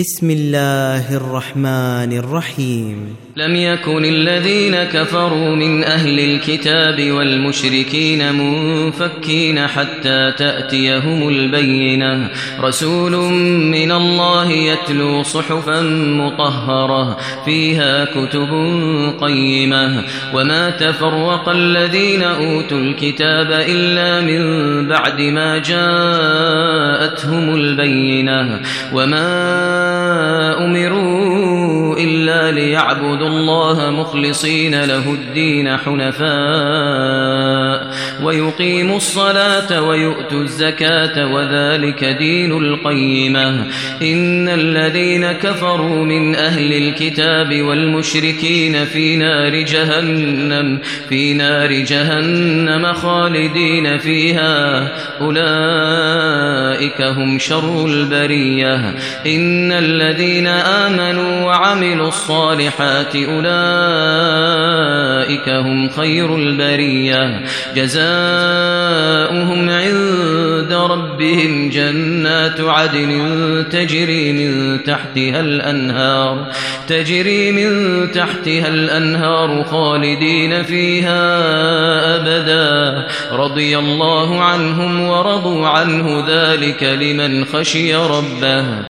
بسم الله الرحمن الرحيم. لم يكن الذين كفروا من أهل الكتاب والمشركين منفكين حتى تأتيهم البينة، رسول من الله يتلو صحفا مطهرة فيها كتب قيمة، وما تفرق الذين أوتوا الكتاب إلا من بعد ما جاءتهم البينة، وما أمروا إلا ليعبدوا الله مخلصين له الدين حنفاء ويقيموا الصلاة ويؤتوا الزكاة وذلك دين القيمة. إن الذين كفروا من أهل الكتاب والمشركين في نار جهنم خالدين فيها، أولئك هم شر البرية. إن الذين آمنوا وعملوا الصالحات أولئك هم خير البرية، جزاؤهم عند ربهم جنات عدن تجري من تحتها الأنهار خالدين فيها أبدا، رضي الله عنهم ورضوا عنه، ذلك لمن خشي ربه.